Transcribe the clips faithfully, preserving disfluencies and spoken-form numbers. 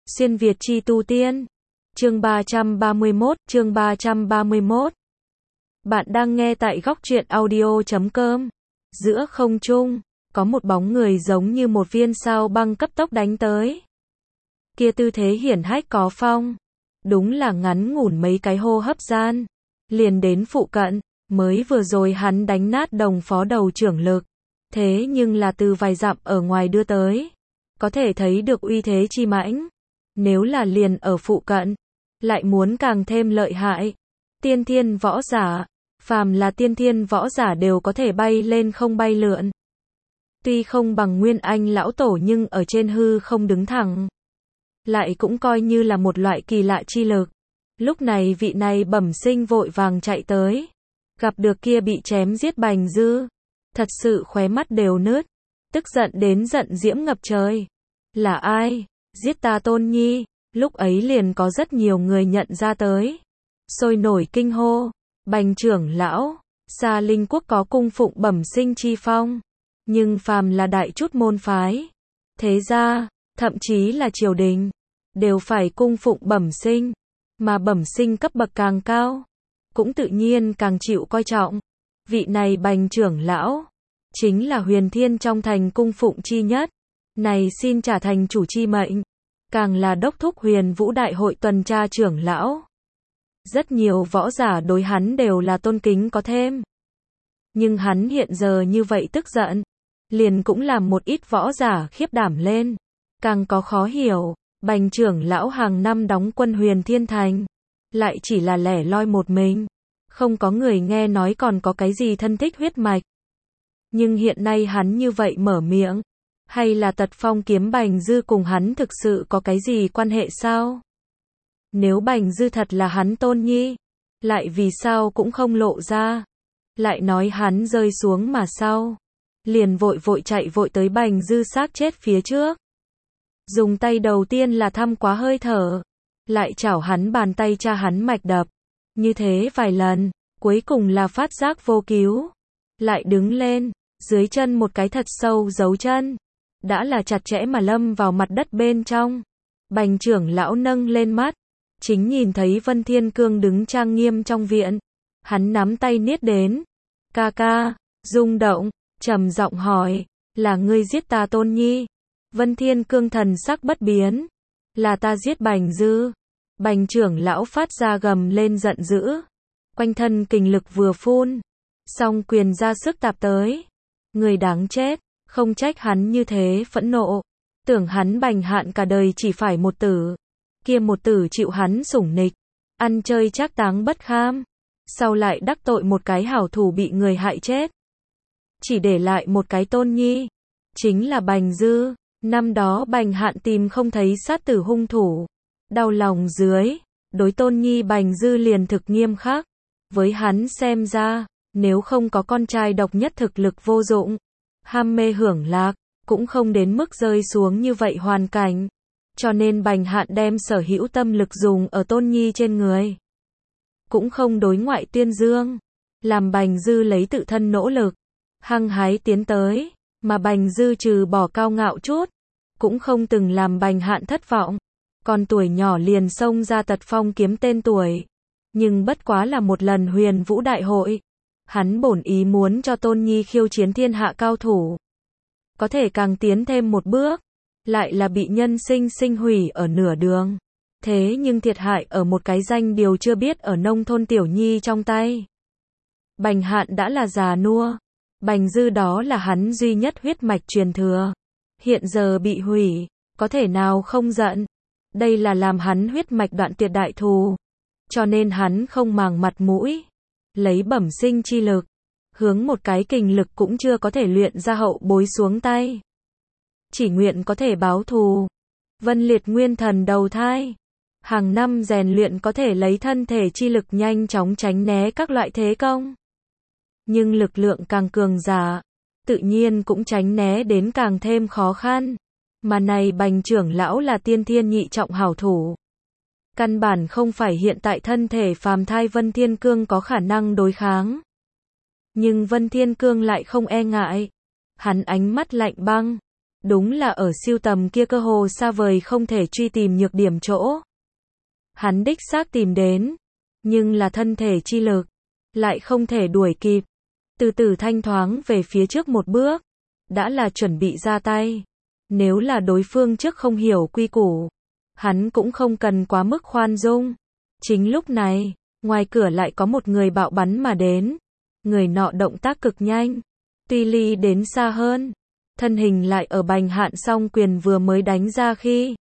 Xuyên Việt chi tu tiên. Chương ba trăm ba mươi mốt, chương ba trăm ba mươi mốt. Bạn đang nghe tại góc truyện audio chấm com. Giữa không trung, có một bóng người giống như một viên sao băng cấp tốc đánh tới. Kia tư thế hiển hách có phong. Đúng là ngắn ngủn mấy cái hô hấp gian. Liền đến phụ cận, mới vừa rồi hắn đánh nát đồng phó đầu trưởng lực. Thế nhưng là từ vài dặm ở ngoài đưa tới. Có thể thấy được uy thế chi mãnh. Nếu là liền ở phụ cận, lại muốn càng thêm lợi hại. Tiên thiên võ giả, phàm là tiên thiên võ giả đều có thể bay lên không bay lượn. Tuy không bằng Nguyên Anh lão tổ nhưng ở trên hư không đứng thẳng. Lại cũng coi như là một loại kỳ lạ chi lực. Lúc này vị này bẩm sinh vội vàng chạy tới. Gặp được kia bị chém giết Bành Dư. Thật sự khóe mắt đều nứt. Tức giận đến giận diễm ngập trời. Là ai? Giết ta Tôn Nhi. Lúc ấy liền có rất nhiều người nhận ra tới. Sôi nổi kinh hô. Bành trưởng lão. Xa Linh quốc có cung phụng bẩm sinh chi phong. Nhưng phàm là đại chút môn phái. Thế ra, thậm chí là triều đình. Đều phải cung phụng bẩm sinh. Mà bẩm sinh cấp bậc càng cao. Cũng tự nhiên càng chịu coi trọng. Vị này Bành trưởng lão. Chính là huyền thiên trong thành cung phụng chi nhất. Này xin trả thành chủ chi mệnh. Càng là đốc thúc huyền vũ đại hội tuần tra trưởng lão. Rất nhiều võ giả đối hắn đều là tôn kính có thêm. Nhưng hắn hiện giờ như vậy tức giận. Liền cũng làm một ít võ giả khiếp đảm lên. Càng có khó hiểu. Bành trưởng lão hàng năm đóng quân huyền thiên thành. Lại chỉ là lẻ loi một mình. Không có người nghe nói còn có cái gì thân thích huyết mạch. Nhưng hiện nay hắn như vậy mở miệng. Hay là Tật Phong kiếm Bành Dư cùng hắn thực sự có cái gì quan hệ sao? Nếu Bành Dư thật là hắn Tôn Nhi, lại vì sao cũng không lộ ra? Lại nói hắn rơi xuống mà sau, liền vội vội chạy vội tới Bành Dư xác chết phía trước. Dùng tay đầu tiên là thăm quá hơi thở, lại chảo hắn bàn tay tra hắn mạch đập. Như thế vài lần, cuối cùng là phát giác vô cứu. Lại đứng lên, dưới chân một cái thật sâu dấu chân. Đã là chặt chẽ mà lâm vào mặt đất bên trong. Bành trưởng lão nâng lên mắt. Chính nhìn thấy Vân Thiên Cương đứng trang nghiêm trong viện. Hắn nắm tay niết đến. Ca ca, rung động, trầm giọng hỏi. Là ngươi giết ta Tôn Nhi? Vân Thiên Cương thần sắc bất biến. Là ta giết Bành Dư. Bành trưởng lão phát ra gầm lên giận dữ. Quanh thân kình lực vừa phun. Song quyền ra sức tạp tới. Người đáng chết. Không trách hắn như thế phẫn nộ. Tưởng hắn Bành Hạn cả đời chỉ phải một tử. Kia một tử chịu hắn sủng nịch. Ăn chơi trác táng bất kham. Sau lại đắc tội một cái hảo thủ bị người hại chết. Chỉ để lại một cái Tôn Nhi. Chính là Bành Dư. Năm đó Bành Hạn tìm không thấy sát tử hung thủ. Đau lòng dưới. Đối Tôn Nhi Bành Dư liền thực nghiêm khắc. Với hắn xem ra. Nếu không có con trai độc nhất thực lực vô dụng. Ham mê hưởng lạc, cũng không đến mức rơi xuống như vậy hoàn cảnh. Cho nên Bành Hạn đem sở hữu tâm lực dùng ở Tôn Nhi trên người. Cũng không đối ngoại tuyên dương. Làm Bành Dư lấy tự thân nỗ lực. Hăng hái tiến tới. Mà Bành Dư trừ bỏ cao ngạo chút. Cũng không từng làm Bành Hạn thất vọng. Còn tuổi nhỏ liền xông ra Tật Phong kiếm tên tuổi. Nhưng bất quá là một lần huyền vũ đại hội. Hắn bổn ý muốn cho Tôn Nhi khiêu chiến thiên hạ cao thủ. Có thể càng tiến thêm một bước. Lại là bị nhân sinh sinh hủy ở nửa đường. Thế nhưng thiệt hại ở một cái danh điều chưa biết ở nông thôn tiểu nhi trong tay. Bành Hạn đã là già nua. Bành Dư đó là hắn duy nhất huyết mạch truyền thừa. Hiện giờ bị hủy. Có thể nào không giận. Đây là làm hắn huyết mạch đoạn tuyệt đại thù. Cho nên hắn không màng mặt mũi. Lấy bẩm sinh chi lực, hướng một cái kình lực cũng chưa có thể luyện ra hậu bối xuống tay. Chỉ nguyện có thể báo thù. Vân liệt nguyên thần đầu thai. Hàng năm rèn luyện có thể lấy thân thể chi lực nhanh chóng tránh né các loại thế công. Nhưng lực lượng càng cường giả, tự nhiên cũng tránh né đến càng thêm khó khăn. Mà này Bành trưởng lão là tiên thiên nhị trọng hảo thủ. Căn bản không phải hiện tại thân thể phàm thai Vân Thiên Cương có khả năng đối kháng. Nhưng Vân Thiên Cương lại không e ngại. Hắn ánh mắt lạnh băng. Đúng là ở siêu tầm kia cơ hồ xa vời không thể truy tìm nhược điểm chỗ. Hắn đích xác tìm đến, nhưng là thân thể chi lực, lại không thể đuổi kịp. Từ từ thanh thoáng về phía trước một bước, đã là chuẩn bị ra tay. Nếu là đối phương trước không hiểu quy củ, hắn cũng không cần quá mức khoan dung. Chính lúc này, ngoài cửa lại có một người bạo bắn mà đến. Người nọ động tác cực nhanh, tuy ly đến xa hơn, thân hình lại ở Bành Hạn song quyền vừa mới đánh ra khi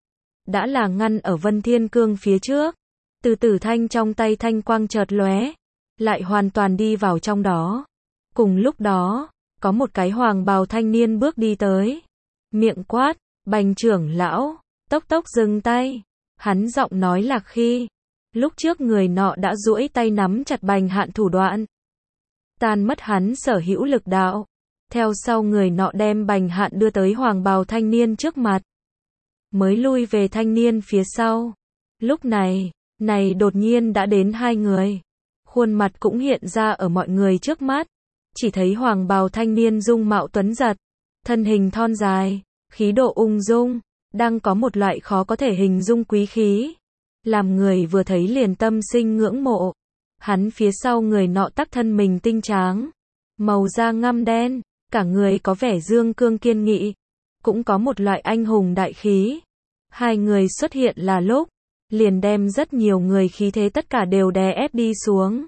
đã là ngăn ở Vân Thiên Cương phía trước. Từ Tử Thanh trong tay thanh quang chợt lóe, lại hoàn toàn đi vào trong đó. Cùng lúc đó, có một cái hoàng bào thanh niên bước đi tới, miệng quát, Bành trưởng lão, tốc tốc dừng tay. Hắn giọng nói lạc khi, lúc trước người nọ đã duỗi tay nắm chặt Bành Hạn thủ đoạn, tan mất hắn sở hữu lực đạo. Theo sau người nọ đem Bành Hạn đưa tới hoàng bào thanh niên trước mặt, mới lui về thanh niên phía sau. Lúc này, này đột nhiên đã đến hai người, khuôn mặt cũng hiện ra ở mọi người trước mắt. Chỉ thấy hoàng bào thanh niên dung mạo tuấn giật, thân hình thon dài, khí độ ung dung, đang có một loại khó có thể hình dung quý khí, làm người vừa thấy liền tâm sinh ngưỡng mộ. Hắn phía sau người nọ tắc thân mình tinh tráng, màu da ngăm đen, cả người có vẻ dương cương kiên nghị, cũng có một loại anh hùng đại khí. Hai người xuất hiện là lúc, liền đem rất nhiều người khí thế tất cả đều đè ép đi xuống,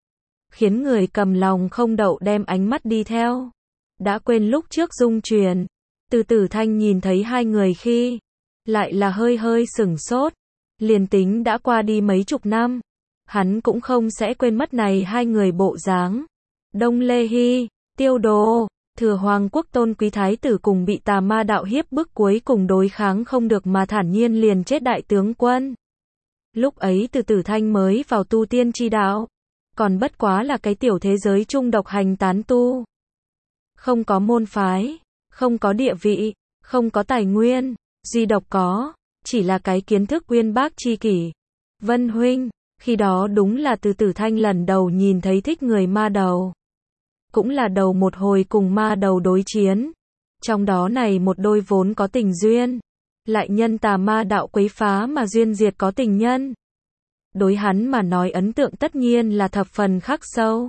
khiến người cầm lòng không đậu đem ánh mắt đi theo. Đã quên lúc trước dung truyền, Từ Tử Thanh nhìn thấy hai người khi, lại là hơi hơi sửng sốt. Liền tính đã qua đi mấy chục năm, hắn cũng không sẽ quên mất này hai người bộ dáng. Đông Lê Hy, Tiêu Đồ, Thừa Hoàng quốc tôn quý thái tử cùng bị tà ma đạo hiếp bức cuối cùng đối kháng không được mà thản nhiên liền chết đại tướng quân. Lúc ấy Từ Tử Thanh mới vào tu tiên chi đạo, còn bất quá là cái tiểu thế giới trung độc hành tán tu. Không có môn phái, không có địa vị, không có tài nguyên, duy độc có, chỉ là cái kiến thức uyên bác chi kỷ. Vân huynh, khi đó đúng là Từ Tử Thanh lần đầu nhìn thấy thích người ma đầu. Cũng là đầu một hồi cùng ma đầu đối chiến. Trong đó này một đôi vốn có tình duyên, lại nhân tà ma đạo quấy phá mà duyên diệt có tình nhân. Đối hắn mà nói ấn tượng tất nhiên là thập phần khắc sâu,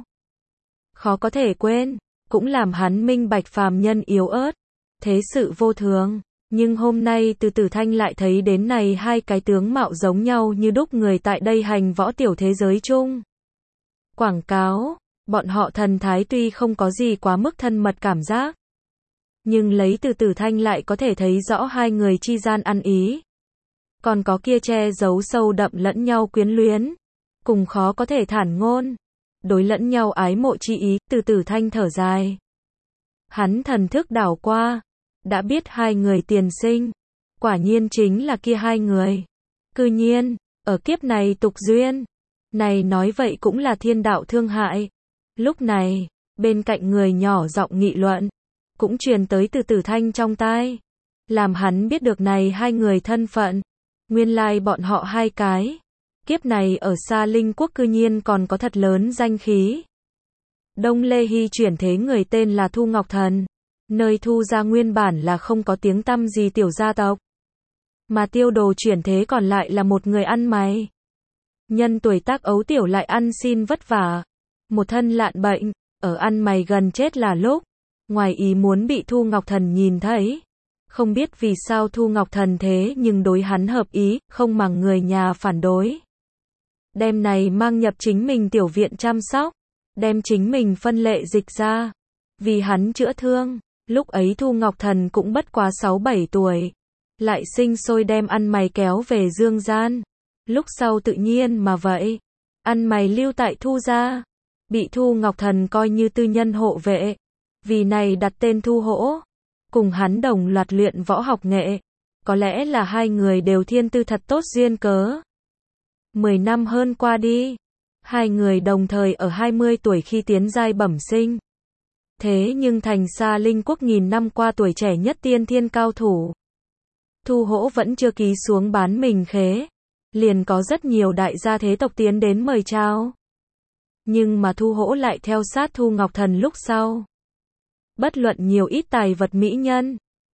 khó có thể quên, cũng làm hắn minh bạch phàm nhân yếu ớt, thế sự vô thường. Nhưng hôm nay Từ Tử Thanh lại thấy đến này hai cái tướng mạo giống nhau như đúc người tại đây hành võ tiểu thế giới chung. Quảng cáo, bọn họ thần thái tuy không có gì quá mức thân mật cảm giác, nhưng lấy Từ Tử Thanh lại có thể thấy rõ hai người chi gian ăn ý. Còn có kia che giấu sâu đậm lẫn nhau quyến luyến, cùng khó có thể thản ngôn, đối lẫn nhau ái mộ chi ý. Từ Tử Thanh thở dài, hắn thần thức đảo qua, đã biết hai người tiền sinh, quả nhiên chính là kia hai người. Cư nhiên, ở kiếp này tục duyên, này nói vậy cũng là thiên đạo thương hại. Lúc này, bên cạnh người nhỏ giọng nghị luận, cũng truyền tới Từ Tử Thanh trong tai, làm hắn biết được này hai người thân phận. Nguyên lai bọn họ hai cái, kiếp này ở Sa Linh quốc cư nhiên còn có thật lớn danh khí. Đông Lê Hy chuyển thế người tên là Thu Ngọc Thần, nơi Thu gia nguyên bản là không có tiếng tăm gì tiểu gia tộc, mà Tiêu Đồ chuyển thế còn lại là một người ăn mày. Nhân tuổi tác ấu tiểu lại ăn xin vất vả, một thân lạn bệnh, ở ăn mày gần chết là lúc, ngoài ý muốn bị Thu Ngọc Thần nhìn thấy. Không biết vì sao Thu Ngọc Thần thế nhưng đối hắn hợp ý, không màng người nhà phản đối. Đem này mang nhập chính mình tiểu viện chăm sóc, đem chính mình phân lệ dịch ra, vì hắn chữa thương. Lúc ấy Thu Ngọc Thần cũng bất quá sáu bảy tuổi, lại sinh sôi đem ăn mày kéo về dương gian. Lúc sau tự nhiên mà vậy, ăn mày lưu tại Thu gia, bị Thu Ngọc Thần coi như tư nhân hộ vệ, vì này đặt tên Thu Hỗ. Cùng hắn đồng loạt luyện võ học nghệ, có lẽ là hai người đều thiên tư thật tốt duyên cớ. Mười năm hơn qua đi, hai người đồng thời ở hai mươi tuổi khi tiến giai bẩm sinh. Thế nhưng thành Sa Linh quốc nghìn năm qua tuổi trẻ nhất tiên thiên cao thủ. Thu Hỗ vẫn chưa ký xuống bán mình khế, liền có rất nhiều đại gia thế tộc tiến đến mời chào. Nhưng mà Thu Hỗ lại theo sát Thu Ngọc Thần lúc sau. Bất luận nhiều ít tài vật mỹ nhân,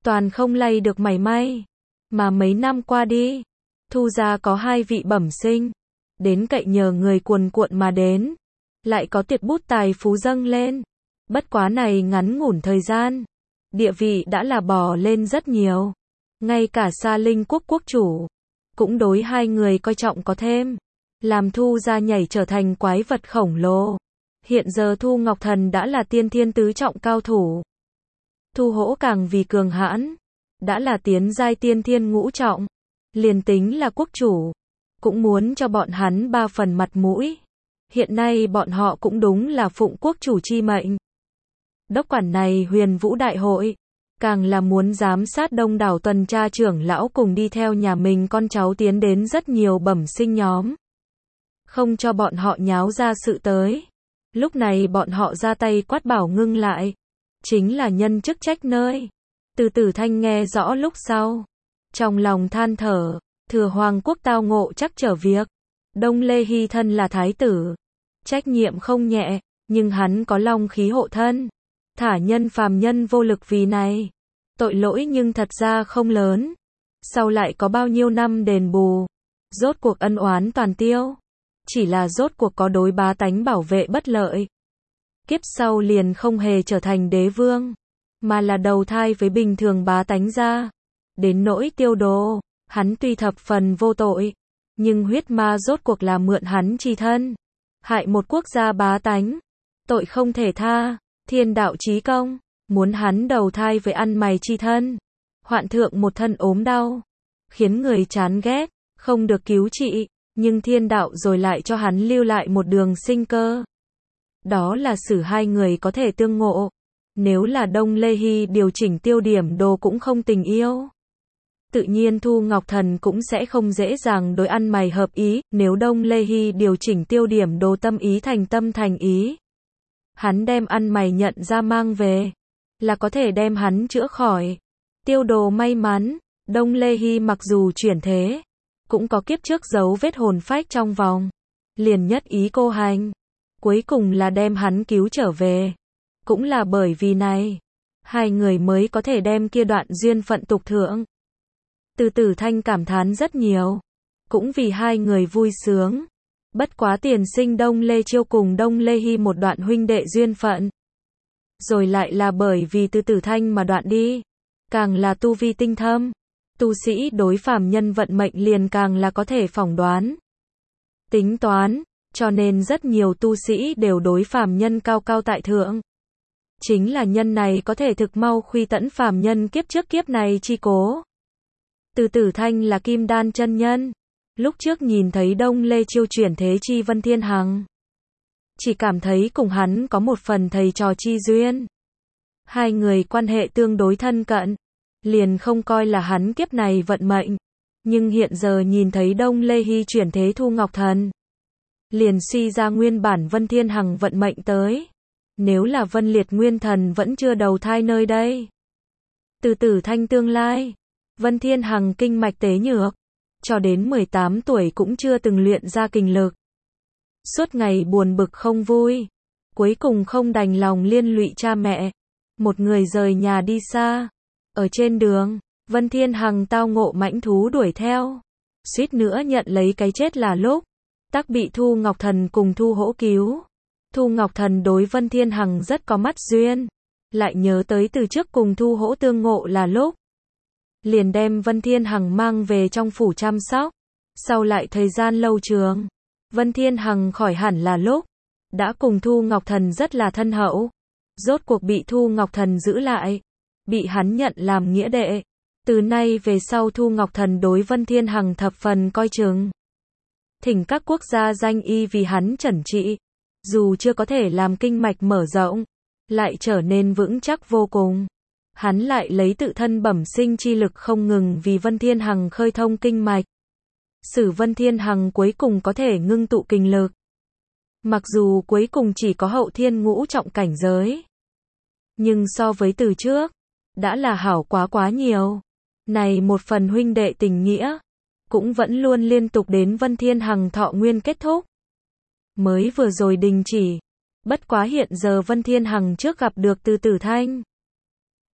toàn không lay được mảy may. Mà mấy năm qua đi, Thu gia có hai vị bẩm sinh, đến cậy nhờ người cuồn cuộn mà đến, lại có tuyệt bút tài phú dâng lên. Bất quá này ngắn ngủn thời gian, địa vị đã là bò lên rất nhiều. Ngay cả Sa Linh quốc quốc chủ, cũng đối hai người coi trọng có thêm, làm Thu gia nhảy trở thành quái vật khổng lồ. Hiện giờ Thu Ngọc Thần đã là tiên thiên tứ trọng cao thủ. Thu Hỗ càng vì cường hãn, đã là tiến giai tiên thiên ngũ trọng. Liền tính là quốc chủ, cũng muốn cho bọn hắn ba phần mặt mũi. Hiện nay bọn họ cũng đúng là phụng quốc chủ chi mệnh. Đốc quản này Huyền Vũ đại hội, càng là muốn giám sát đông đảo tuần tra trưởng lão cùng đi theo nhà mình con cháu tiến đến rất nhiều bẩm sinh nhóm. Không cho bọn họ nháo ra sự tới. Lúc này bọn họ ra tay quát bảo ngưng lại. Chính là nhân chức trách nơi. Từ Tử Thanh nghe rõ lúc sau. Trong lòng than thở, thừa hoàng quốc tao ngộ chắc trở việc. Đông Lê Hy thân là thái tử. Trách nhiệm không nhẹ, nhưng hắn có long khí hộ thân. Thả nhân phàm nhân vô lực vì này. Tội lỗi nhưng thật ra không lớn. Sau lại có bao nhiêu năm đền bù. Rốt cuộc ân oán toàn tiêu. Chỉ là rốt cuộc có đối bá tánh bảo vệ bất lợi. Kiếp sau liền không hề trở thành đế vương, mà là đầu thai với bình thường bá tánh ra. Đến nỗi Tiêu Đồ, hắn tuy thập phần vô tội, nhưng huyết ma rốt cuộc là mượn hắn chi thân. Hại một quốc gia bá tánh. Tội không thể tha, thiên đạo chí công, muốn hắn đầu thai với ăn mày chi thân. Hoạn thượng một thân ốm đau, khiến người chán ghét, không được cứu trị. Nhưng thiên đạo rồi lại cho hắn lưu lại một đường sinh cơ. Đó là xử hai người có thể tương ngộ. Nếu là Đông Lê Hy điều chỉnh tiêu điểm đồ cũng không tình yêu. Tự nhiên Thu Ngọc Thần cũng sẽ không dễ dàng đối ăn mày hợp ý. Nếu Đông Lê Hy điều chỉnh tiêu điểm đồ tâm ý thành tâm thành ý. Hắn đem ăn mày nhận ra mang về. Là có thể đem hắn chữa khỏi. Tiêu Đồ may mắn. Đông Lê Hy mặc dù chuyển thế, cũng có kiếp trước dấu vết hồn phách trong vòng. Liền nhất ý cô hành. Cuối cùng là đem hắn cứu trở về. Cũng là bởi vì này, hai người mới có thể đem kia đoạn duyên phận tục thượng. Từ Tử Thanh cảm thán rất nhiều. Cũng vì hai người vui sướng. Bất quá tiền sinh Đông Lê Chiêu cùng Đông Lê Hy một đoạn huynh đệ duyên phận. Rồi lại là bởi vì Từ Tử Thanh mà đoạn đi. Càng là tu vi tinh thâm. Tu sĩ đối phàm nhân vận mệnh liền càng là có thể phỏng đoán. Tính toán, cho nên rất nhiều tu sĩ đều đối phàm nhân cao cao tại thượng. Chính là nhân này có thể thực mau khuy tẫn phàm nhân kiếp trước kiếp này chi cố. Từ Tử Thanh là kim đan chân nhân. Lúc trước nhìn thấy Đông Lê Chiêu chuyển thế chi Vân Thiên Hằng. Chỉ cảm thấy cùng hắn có một phần thầy trò chi duyên. Hai người quan hệ tương đối thân cận. Liền không coi là hắn kiếp này vận mệnh. Nhưng hiện giờ nhìn thấy Đông Lê Hy chuyển thế Thu Ngọc Thần. Liền suy ra nguyên bản Vân Thiên Hằng vận mệnh tới. Nếu là Vân Liệt Nguyên Thần vẫn chưa đầu thai nơi đây. Từ Tử Thanh tương lai. Vân Thiên Hằng kinh mạch tế nhược. Cho đến mười tám tuổi cũng chưa từng luyện ra kinh lực. Suốt ngày buồn bực không vui. Cuối cùng không đành lòng liên lụy cha mẹ. Một người rời nhà đi xa. Ở trên đường, Vân Thiên Hằng tao ngộ mãnh thú đuổi theo. Suýt nữa nhận lấy cái chết là lúc. Tắc bị Thu Ngọc Thần cùng Thu Hỗ cứu. Thu Ngọc Thần đối Vân Thiên Hằng rất có mắt duyên. Lại nhớ tới từ trước cùng Thu Hỗ tương ngộ là lúc. Liền đem Vân Thiên Hằng mang về trong phủ chăm sóc. Sau lại thời gian lâu trường, Vân Thiên Hằng khỏi hẳn là lúc. Đã cùng Thu Ngọc Thần rất là thân hậu. Rốt cuộc bị Thu Ngọc Thần giữ lại. Bị hắn nhận làm nghĩa đệ. Từ nay về sau Thu Ngọc Thần đối Vân Thiên Hằng thập phần coi chừng. Thỉnh các quốc gia danh y vì hắn chẩn trị. Dù chưa có thể làm kinh mạch mở rộng, lại trở nên vững chắc vô cùng. Hắn lại lấy tự thân bẩm sinh chi lực không ngừng vì Vân Thiên Hằng khơi thông kinh mạch. Sử Vân Thiên Hằng cuối cùng có thể ngưng tụ kinh lực. Mặc dù cuối cùng chỉ có hậu thiên ngũ trọng cảnh giới. Nhưng so với từ trước, đã là hảo quá quá nhiều. Này một phần huynh đệ tình nghĩa, cũng vẫn luôn liên tục đến Vân Thiên Hằng thọ nguyên kết thúc. Mới vừa rồi đình chỉ. Bất quá hiện giờ Vân Thiên Hằng trước gặp được Từ Tử Thanh.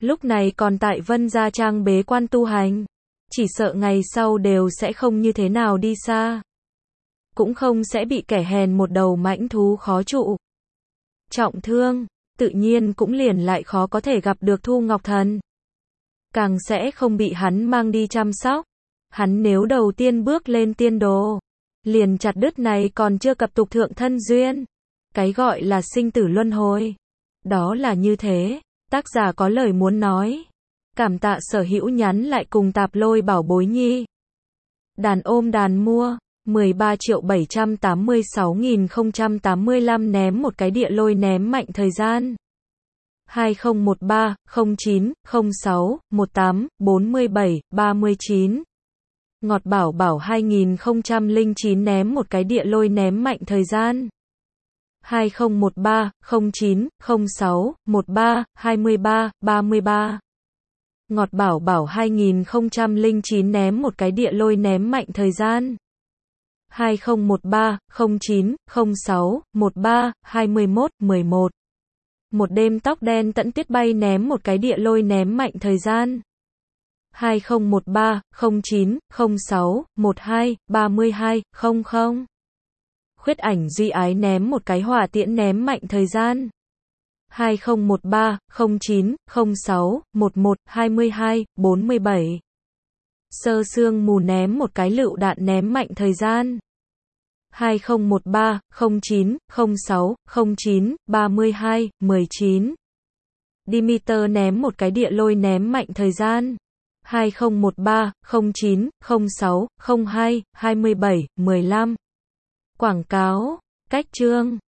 Lúc này còn tại Vân Gia Trang bế quan tu hành. Chỉ sợ ngày sau đều sẽ không như thế nào đi xa. Cũng không sẽ bị kẻ hèn một đầu mãnh thú khó trụ. Trọng thương, tự nhiên cũng liền lại khó có thể gặp được Thu Ngọc Thần. Càng sẽ không bị hắn mang đi chăm sóc. Hắn nếu đầu tiên bước lên tiên đồ, liền chặt đứt này còn chưa cập tục thượng thân duyên. Cái gọi là sinh tử luân hồi. Đó là như thế. Tác giả có lời muốn nói. Cảm tạ sở hữu nhắn lại cùng tạp lôi bảo bối nhi. Đàn ôm đàn mua. mười ba triệu bảy trăm tám mươi sáu nghìn không trăm tám mươi lăm ném một cái địa lôi ném mạnh thời gian. hai không một ba, không chín, không sáu, một tám, bốn bảy, ba chín. Ngọt bảo bảo hai nghìn không trăm lẻ chín ném một cái địa lôi ném mạnh thời gian. hai không một ba, không chín, không sáu, một ba, hai ba, ba ba. Ngọt bảo bảo hai nghìn không trăm lẻ chín ném một cái địa lôi ném mạnh thời gian. hai không một ba, không chín, không sáu, một ba, hai mốt, mười một. Một đêm tóc đen tận tuyết bay ném một cái địa lôi ném mạnh thời gian. hai không một ba, không chín, không sáu, một hai, ba hai, không không. Khuyết ảnh duy ái ném một cái hỏa tiễn ném mạnh thời gian. hai không một ba, không chín, không sáu, một một, hai hai, bốn bảy. Sơ sương mù ném một cái lựu đạn ném mạnh thời gian. hai không một ba, không chín, không sáu, không chín, ba hai, mười chín. Demeter ném một cái địa lôi ném mạnh thời gian. hai không một ba, không chín, không sáu, không hai, hai bảy, mười lăm. Quảng cáo, cách chương.